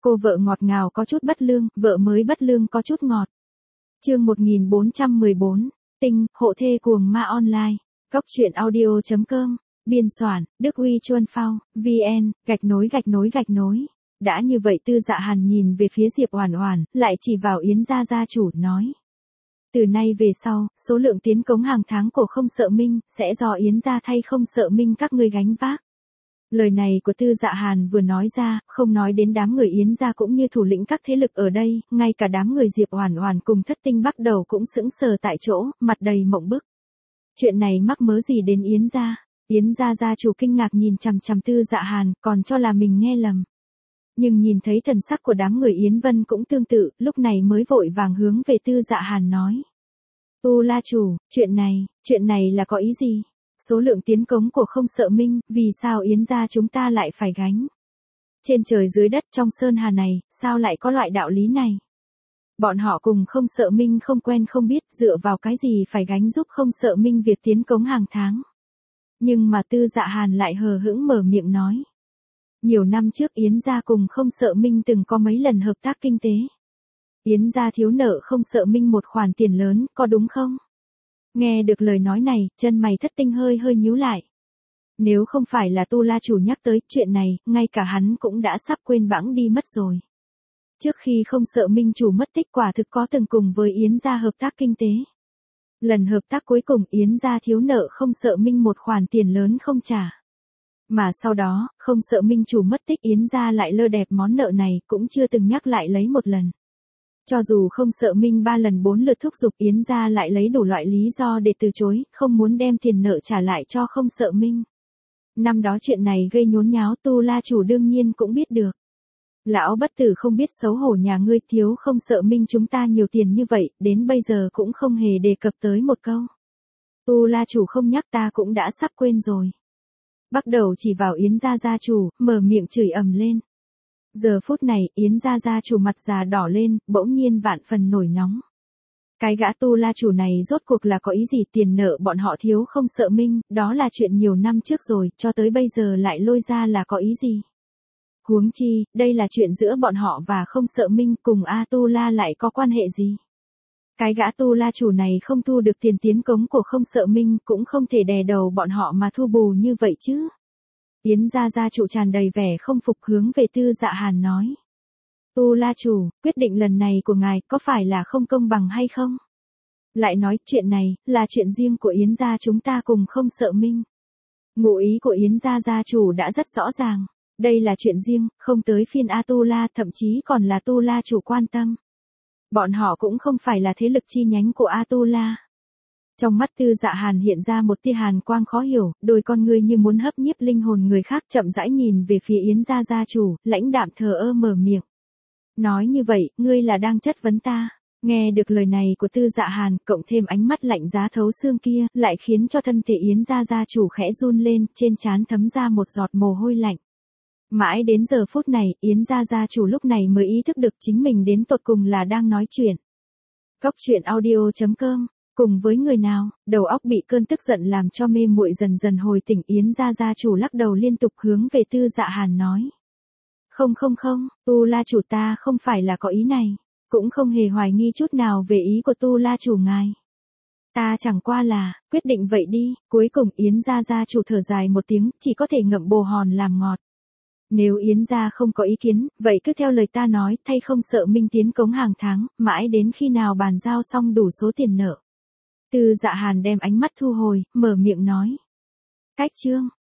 Cô vợ ngọt ngào có chút bất lương, vợ mới bất lương có chút ngọt. Chương 1414, Tinh, hộ thê cuồng ma online. Cóc truyện audio.com. Biên soạn, Đức Uy Chuân Phao, VN, _. Đã như vậy Tư Dạ Hàn nhìn về phía Diệp Oản Oản, lại chỉ vào Yến gia gia chủ, nói. Từ nay về sau, số lượng tiến cống hàng tháng của Không Sợ Minh, sẽ do Yến gia thay Không Sợ Minh các ngươi gánh vác. Lời này của Tư Dạ Hàn vừa nói ra, không nói đến đám người Yến gia cũng như thủ lĩnh các thế lực ở đây, ngay cả đám người Diệp Oản Oản cùng Thất Tinh bắt đầu cũng sững sờ tại chỗ, mặt đầy mộng bức. Chuyện này mắc mớ gì đến Yến gia? Yến gia gia chủ kinh ngạc nhìn chằm chằm Tư Dạ Hàn, còn cho là mình nghe lầm. Nhưng nhìn thấy thần sắc của đám người Yến Vân cũng tương tự, lúc này mới vội vàng hướng về Tư Dạ Hàn nói. Tu La chủ, chuyện này là có ý gì? Số lượng tiến cống của Không Sợ Minh, vì sao Yến gia chúng ta lại phải gánh? Trên trời dưới đất trong sơn hà này, sao lại có loại đạo lý này? Bọn họ cùng Không Sợ Minh không quen không biết, dựa vào cái gì phải gánh giúp Không Sợ Minh việc tiến cống hàng tháng? Nhưng mà Tư Dạ Hàn lại hờ hững mở miệng nói. Nhiều năm trước Yến gia cùng Không Sợ Minh từng có mấy lần hợp tác kinh tế. Yến gia thiếu nợ Không Sợ Minh một khoản tiền lớn, có đúng không? Nghe được lời nói này, chân mày Thất Tinh hơi nhíu lại. Nếu không phải là Tu La chủ nhắc tới chuyện này, ngay cả hắn cũng đã sắp quên bẵng đi mất rồi. Trước khi Không Sợ Minh chủ mất tích quả thực có từng cùng với Yến gia hợp tác kinh tế. Lần hợp tác cuối cùng Yến gia thiếu nợ Không Sợ Minh một khoản tiền lớn không trả. Mà sau đó, Không Sợ Minh chủ mất tích Yến gia lại lơ đẹp món nợ này cũng chưa từng nhắc lại lấy một lần. Cho dù Không Sợ Minh 3 lần 4 lượt thúc giục Yến gia lại lấy đủ loại lý do để từ chối, không muốn đem tiền nợ trả lại cho Không Sợ Minh. Năm đó chuyện này gây nhốn nháo Tu La chủ đương nhiên cũng biết được. Lão bất tử không biết xấu hổ nhà ngươi thiếu Không Sợ Minh chúng ta nhiều tiền như vậy, đến bây giờ cũng không hề đề cập tới một câu. Tu La chủ không nhắc ta cũng đã sắp quên rồi. Bắt đầu chỉ vào Yến gia gia chủ, mở miệng chửi ầm lên. Giờ phút này, Yến gia gia chủ mặt già đỏ lên, bỗng nhiên vạn phần nổi nóng. Cái gã Tu La chủ này rốt cuộc là có ý gì? Tiền nợ bọn họ thiếu Không Sợ Minh, đó là chuyện nhiều năm trước rồi, cho tới bây giờ lại lôi ra là có ý gì? Huống chi, đây là chuyện giữa bọn họ và Không Sợ Minh, cùng A Tu La lại có quan hệ gì? Cái gã Tu La chủ này không thu được tiền tiến cống của Không Sợ Minh, cũng không thể đè đầu bọn họ mà thu bù như vậy chứ. Yến gia gia chủ tràn đầy vẻ không phục hướng về Tư Dạ Hàn nói. Tu La chủ, quyết định lần này của ngài có phải là không công bằng hay không? Lại nói chuyện này, là chuyện riêng của Yến gia chúng ta cùng Không Sợ Minh. Ngụ ý của Yến gia gia chủ đã rất rõ ràng. Đây là chuyện riêng, không tới phiên A Tu La, thậm chí còn là Tu La chủ quan tâm. Bọn họ cũng không phải là thế lực chi nhánh của A Tu La. Trong mắt Tư Dạ Hàn hiện ra một tia hàn quang khó hiểu, đôi con ngươi như muốn hấp nhiếp linh hồn người khác, chậm rãi nhìn về phía Yến gia gia chủ, lãnh đạm thờ ơ mở miệng. Nói như vậy, ngươi là đang chất vấn ta. Nghe được lời này của Tư Dạ Hàn, cộng thêm ánh mắt lạnh giá thấu xương kia, lại khiến cho thân thể Yến gia gia chủ khẽ run lên, trên trán thấm ra một giọt mồ hôi lạnh. Mãi đến giờ phút này, Yến gia gia chủ lúc này mới ý thức được chính mình đến tột cùng là đang nói chuyện. Cóc truyện audio.com. Cùng với người nào, đầu óc bị cơn tức giận làm cho mê muội dần dần hồi tỉnh. Yến gia gia chủ lắc đầu liên tục hướng về Tư Dạ Hàn nói. Không, Tu La chủ ta không phải là có ý này, cũng không hề hoài nghi chút nào về ý của Tu La chủ ngài. Ta chẳng qua là, quyết định vậy đi. Cuối cùng Yến gia gia chủ thở dài một tiếng, chỉ có thể ngậm bồ hòn làm ngọt. Nếu Yến gia không có ý kiến, vậy cứ theo lời ta nói, thay Không Sợ Minh tiến cống hàng tháng, mãi đến khi nào bàn giao xong đủ số tiền nợ. Tư Dạ Hàn đem ánh mắt thu hồi, mở miệng nói. Cách chương.